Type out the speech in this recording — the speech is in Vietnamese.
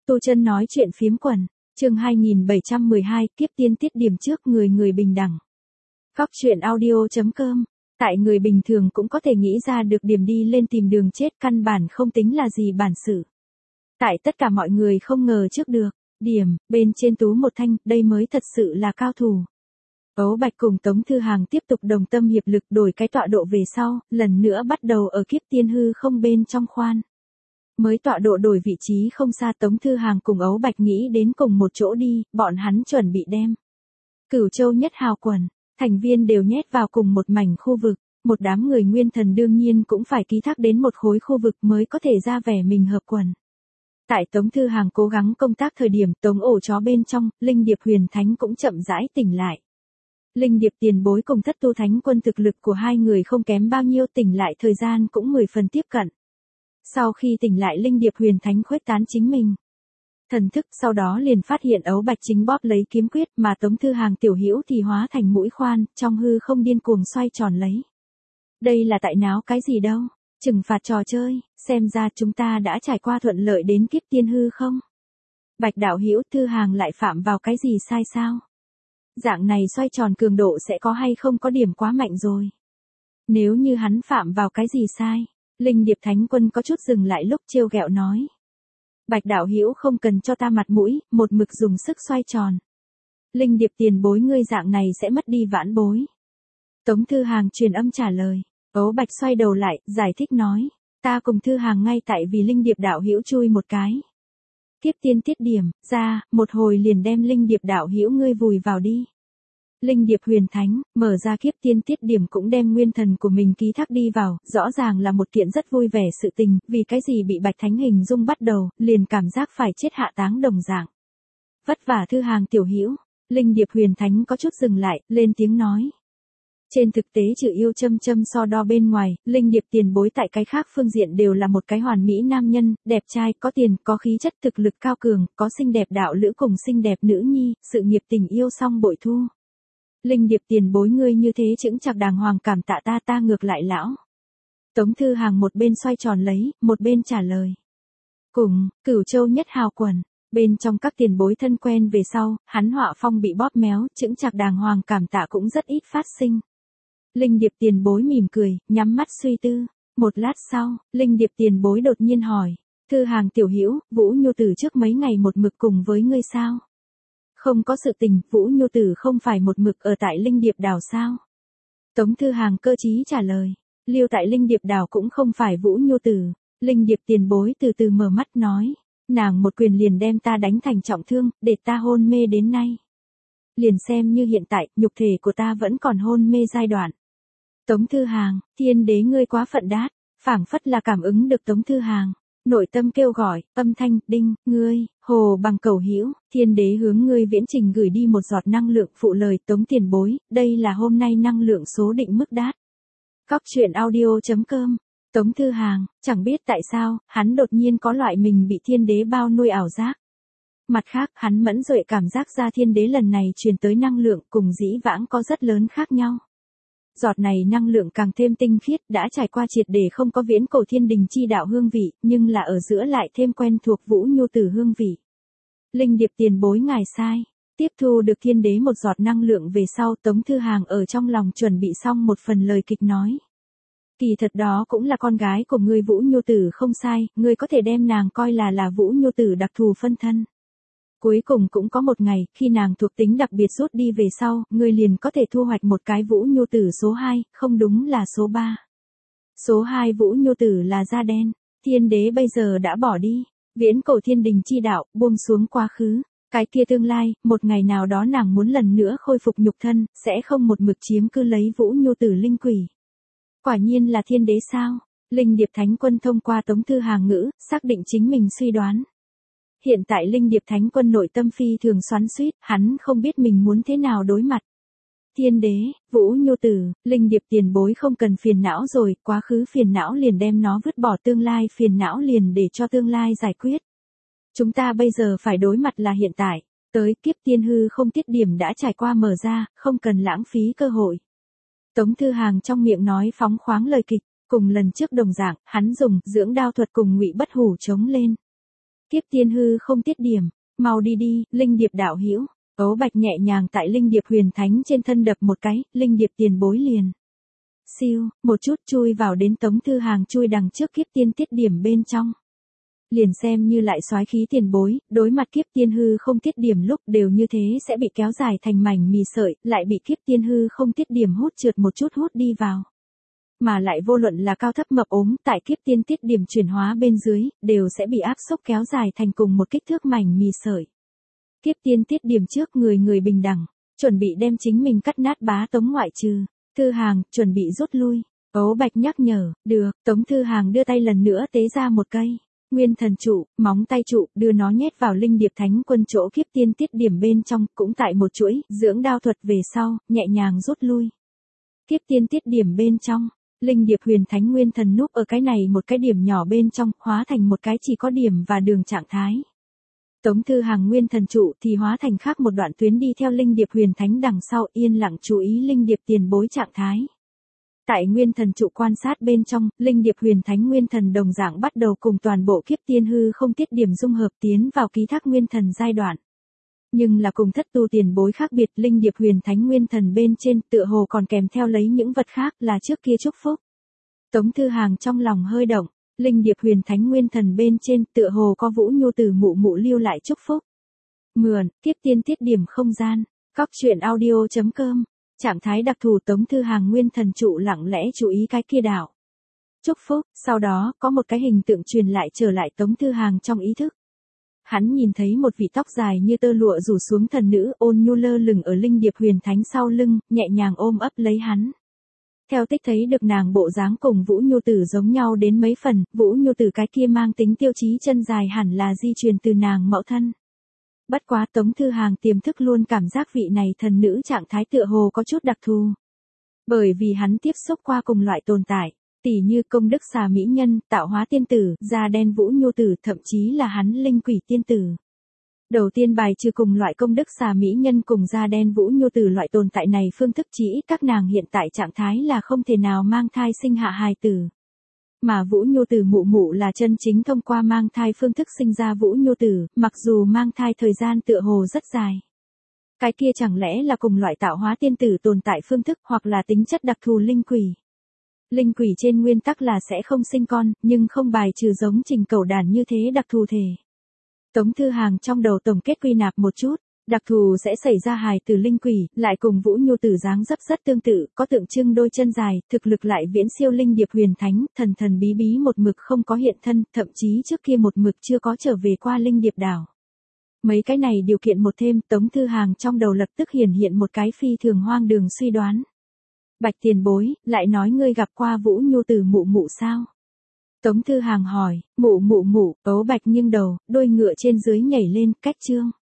Tu Chân nói chuyện phiếm quần, chương 2712, kiếp tiên tiết điểm trước người người bình đẳng. Góc truyện audio.com, tại người bình thường cũng có thể nghĩ ra được điểm đi lên tìm đường chết, căn bản không tính là gì bản sự. Tại tất cả mọi người không ngờ trước được, điểm, bên trên Tú Một Thanh, đây mới thật sự là cao thủ. Ấu Bạch cùng Tống Thư Hàng tiếp tục đồng tâm hiệp lực đổi cái tọa độ về sau, lần nữa bắt đầu ở kiếp tiên hư không bên trong khoan. Mới tọa độ đổi vị trí không xa, Tống Thư Hàng cùng Ấu Bạch nghĩ đến cùng một chỗ đi, bọn hắn chuẩn bị đem Cửu Châu Nhất Hào quần, thành viên đều nhét vào cùng một mảnh khu vực, một đám người nguyên thần đương nhiên cũng phải ký thác đến một khối khu vực mới có thể ra vẻ mình hợp quần. Tại Tống Thư Hàng cố gắng công tác thời điểm, Tống ổ chó bên trong, Linh Điệp Huyền Thánh cũng chậm rãi tỉnh lại. Linh Điệp tiền bối cùng Thất Tu Thánh Quân thực lực của hai người không kém bao nhiêu, tỉnh lại thời gian cũng 10 phần tiếp cận. Sau khi tỉnh lại, Linh Điệp Huyền Thánh khuếch tán chính mình thần thức, sau đó liền phát hiện Ấu Bạch chính bóp lấy kiếm quyết, mà Tống Thư Hàng tiểu hữu thì hóa thành mũi khoan, trong hư không điên cuồng xoay tròn lấy. Đây là tại náo cái gì đâu? Trừng phạt trò chơi, xem ra chúng ta đã trải qua thuận lợi đến kiếp tiên hư không? Bạch đạo hữu, Thư Hàng lại phạm vào cái gì sai sao? Dạng này xoay tròn cường độ sẽ có hay không có điểm quá mạnh rồi? Nếu như hắn phạm vào cái gì sai? Linh Điệp Thánh Quân có chút dừng lại lúc trêu ghẹo nói. Bạch đạo hữu không cần cho ta mặt mũi, một mực dùng sức xoay tròn. Linh Điệp tiền bối, ngươi dạng này sẽ mất đi vãn bối. Tống Thư Hàng truyền âm trả lời. Ấu Bạch xoay đầu lại, giải thích nói. Ta cùng Thư Hàng ngay tại vì Linh Điệp đạo hữu chui một cái kiếp tiên tiết điểm, ra, một hồi liền đem Linh Điệp đạo hữu ngươi vùi vào đi. Linh Điệp Huyền Thánh, mở ra kiếp tiên tiết điểm cũng đem nguyên thần của mình ký thác đi vào, rõ ràng là một kiện rất vui vẻ sự tình, vì cái gì bị Bạch Thánh hình dung bắt đầu, liền cảm giác phải chết hạ táng đồng dạng. Vất vả Thư Hàng tiểu hữu. Linh Điệp Huyền Thánh có chút dừng lại, lên tiếng nói. Trên thực tế trừ yêu châm so đo bên ngoài, Linh Điệp tiền bối tại cái khác phương diện đều là một cái hoàn mỹ nam nhân, đẹp trai, có tiền, có khí chất, thực lực cao cường, có xinh đẹp đạo lữ cùng xinh đẹp nữ nhi, sự nghiệp tình yêu song bội thu. Linh Điệp tiền bối, ngươi như thế chững chạc đàng hoàng, cảm tạ ta ngược lại lão. Tống Thư Hàng một bên xoay tròn lấy, một bên trả lời. Cùng, Cửu Châu Nhất Hào quần, bên trong các tiền bối thân quen về sau, hắn họa phong bị bóp méo, chững chạc đàng hoàng cảm tạ cũng rất ít phát sinh. Linh Điệp tiền bối mỉm cười, nhắm mắt suy tư. Một lát sau, Linh Điệp tiền bối đột nhiên hỏi. Thư Hàng tiểu hữu, Vũ Nhu Tử trước mấy ngày một mực cùng với ngươi sao? Không có sự tình, Vũ Nhu Tử không phải một mực ở tại Linh Điệp đảo sao? Tống Thư Hàng cơ trí trả lời. Lưu tại Linh Điệp đảo cũng không phải Vũ Nhu Tử. Linh Điệp tiền bối từ từ mở mắt nói. Nàng một quyền liền đem ta đánh thành trọng thương, để ta hôn mê đến nay. Liền xem như hiện tại, nhục thể của ta vẫn còn hôn mê giai đoạn. Tống Thư Hàng, Thiên đế ngươi quá phận đát, phảng phất là cảm ứng được Tống Thư Hàng. Nội tâm kêu gọi, âm thanh, đinh, ngươi, Hồ Bằng cầu hữu, Thiên đế hướng ngươi viễn trình gửi đi một giọt năng lượng, phụ lời Tống tiền bối, đây là hôm nay năng lượng số định mức đát. Góc truyện audio.com, Tống Thư Hàng, chẳng biết tại sao, hắn đột nhiên có loại mình bị Thiên đế bao nuôi ảo giác. Mặt khác, hắn mẫn duệ cảm giác ra Thiên đế lần này truyền tới năng lượng cùng dĩ vãng có rất lớn khác nhau. Giọt này năng lượng càng thêm tinh khiết, đã trải qua triệt để không có viễn cổ thiên đình chi đạo hương vị, nhưng là ở giữa lại thêm quen thuộc Vũ Nhu Tử hương vị. Linh Điệp tiền bối ngài sai. Tiếp thu được Thiên đế một giọt năng lượng về sau, Tống Thư Hàng ở trong lòng chuẩn bị xong một phần lời kịch nói. Kỳ thật đó cũng là con gái của ngươi Vũ Nhu Tử không sai, ngươi có thể đem nàng coi là Vũ Nhu Tử đặc thù phân thân. Cuối cùng cũng có một ngày, khi nàng thuộc tính đặc biệt rút đi về sau, ngươi liền có thể thu hoạch một cái Vũ Nhu Tử số 2, không đúng là số 3. Số 2 Vũ Nhu Tử là da đen. Thiên đế bây giờ đã bỏ đi. Viễn cổ thiên đình chi đạo, buông xuống quá khứ. Cái kia tương lai, một ngày nào đó nàng muốn lần nữa khôi phục nhục thân, sẽ không một mực chiếm cứ lấy Vũ Nhu Tử linh quỷ. Quả nhiên là Thiên đế sao? Linh Điệp Thánh Quân thông qua Tống Thư Hàng ngữ, xác định chính mình suy đoán. Hiện tại Linh Điệp Thánh Quân nội tâm phi thường xoắn xuýt, hắn không biết mình muốn thế nào đối mặt. Thiên đế, Vũ Nhu Tử, Linh Điệp tiền bối không cần phiền não rồi, quá khứ phiền não liền đem nó vứt bỏ, tương lai phiền não liền để cho tương lai giải quyết. Chúng ta bây giờ phải đối mặt là hiện tại, tới kiếp tiên hư không tiết điểm đã trải qua mở ra, không cần lãng phí cơ hội. Tống Thư Hàng trong miệng nói phóng khoáng lời kịch, cùng lần trước đồng dạng, hắn dùng dưỡng đao thuật cùng Ngụy Bất Hủ chống lên. Kiếp tiên hư không tiết điểm, mau đi đi, linh điệp đạo hữu. Ấu Bạch nhẹ nhàng tại linh điệp huyền thánh trên thân đập một cái, linh điệp tiền bối liền. Siêu, một chút chui vào đến Tống Thư Hàng chui đằng trước kiếp tiên tiết điểm bên trong. Liền xem như lại soái khí tiền bối, đối mặt kiếp tiên hư không tiết điểm lúc đều như thế sẽ bị kéo dài thành mảnh mì sợi, lại bị kiếp tiên hư không tiết điểm hút trượt một chút hút đi vào. Mà lại vô luận là cao thấp mập ốm tại kiếp tiên tiết điểm chuyển hóa bên dưới, đều sẽ bị áp xúc kéo dài thành cùng một kích thước mảnh mì sợi. Kiếp tiên tiết điểm trước người người bình đẳng, chuẩn bị đem chính mình cắt nát bá Tống ngoại trừ. Thư Hàng, chuẩn bị rút lui. Ấu Bạch nhắc nhở, được, Tống Thư Hàng đưa tay lần nữa tế ra một cây. Nguyên thần trụ, móng tay trụ, đưa nó nhét vào linh điệp thánh quân chỗ kiếp tiên tiết điểm bên trong, cũng tại một chuỗi, dưỡng đao thuật về sau, nhẹ nhàng rút lui. Kiếp tiên tiết điểm bên trong, linh điệp huyền thánh nguyên thần núp ở cái này một cái điểm nhỏ bên trong, hóa thành một cái chỉ có điểm và đường trạng thái. Tống Thư Hàng nguyên thần trụ thì hóa thành khác một đoạn tuyến đi theo linh điệp huyền thánh đằng sau yên lặng chú ý linh điệp tiền bối trạng thái. Tại nguyên thần trụ quan sát bên trong, linh điệp huyền thánh nguyên thần đồng dạng bắt đầu cùng toàn bộ kiếp tiên hư không tiết điểm dung hợp tiến vào ký thác nguyên thần giai đoạn. Nhưng là cùng thất tu tiền bối khác biệt, linh điệp huyền thánh nguyên thần bên trên tựa hồ còn kèm theo lấy những vật khác là trước kia chúc phúc. Tống Thư Hàng trong lòng hơi động, linh điệp huyền thánh nguyên thần bên trên tựa hồ có Vũ Nhu Tử mụ mụ lưu lại chúc phúc. Mượn, kiếp tiên tiết điểm không gian, cóc truyện audio.com. Trạng thái đặc thù Tống Thư Hàng nguyên thần trụ lặng lẽ chú ý cái kia đảo. Chúc phúc, sau đó có một cái hình tượng truyền lại trở lại Tống Thư Hàng trong ý thức. Hắn nhìn thấy một vị tóc dài như tơ lụa rủ xuống thần nữ ôn nhu lơ lửng ở linh điệp huyền thánh sau lưng, nhẹ nhàng ôm ấp lấy hắn. Theo tích thấy được nàng bộ dáng cùng Vũ Nhu Tử giống nhau đến mấy phần, Vũ Nhu Tử cái kia mang tính tiêu chí chân dài hẳn là di truyền từ nàng mẫu thân. Bất quá Tống Thư Hàng tiềm thức luôn cảm giác vị này thần nữ trạng thái tựa hồ có chút đặc thù. Bởi vì hắn tiếp xúc qua cùng loại tồn tại, tỉ như công đức xà mỹ nhân, tạo hóa tiên tử, da đen Vũ Nhu Tử, thậm chí là hắn linh quỷ tiên tử. Đầu tiên bài trừ cùng loại công đức xà mỹ nhân cùng da đen Vũ Nhu Tử loại tồn tại này phương thức chỉ ít các nàng hiện tại trạng thái là không thể nào mang thai sinh hạ hài tử. Mà Vũ Nhu Tử mụ mụ là chân chính thông qua mang thai phương thức sinh ra Vũ Nhu Tử, mặc dù mang thai thời gian tựa hồ rất dài. Cái kia chẳng lẽ là cùng loại tạo hóa tiên tử tồn tại phương thức hoặc là tính chất đặc thù linh quỷ. Linh quỷ trên nguyên tắc là sẽ không sinh con, nhưng không bài trừ giống Trình Cẩu Đản như thế đặc thù thể. Tống Thư Hàng trong đầu tổng kết quy nạp một chút, đặc thù sẽ xảy ra hài từ linh quỷ, lại cùng Vũ Nhu Tử dáng dấp rất tương tự, có tượng trưng đôi chân dài, thực lực lại viễn siêu linh điệp huyền thánh, thần thần bí bí một mực không có hiện thân, thậm chí trước kia một mực chưa có trở về qua linh điệp đảo. Mấy cái này điều kiện một thêm, Tống Thư Hàng trong đầu lập tức hiện một cái phi thường hoang đường suy đoán. Bạch tiền bối, lại nói ngươi gặp qua Vũ Nhu Tử mụ mụ sao? Tống Thư Hàng hỏi, mụ, Ấu Bạch nghiêng đầu, đôi ngựa trên dưới nhảy lên, cách trương.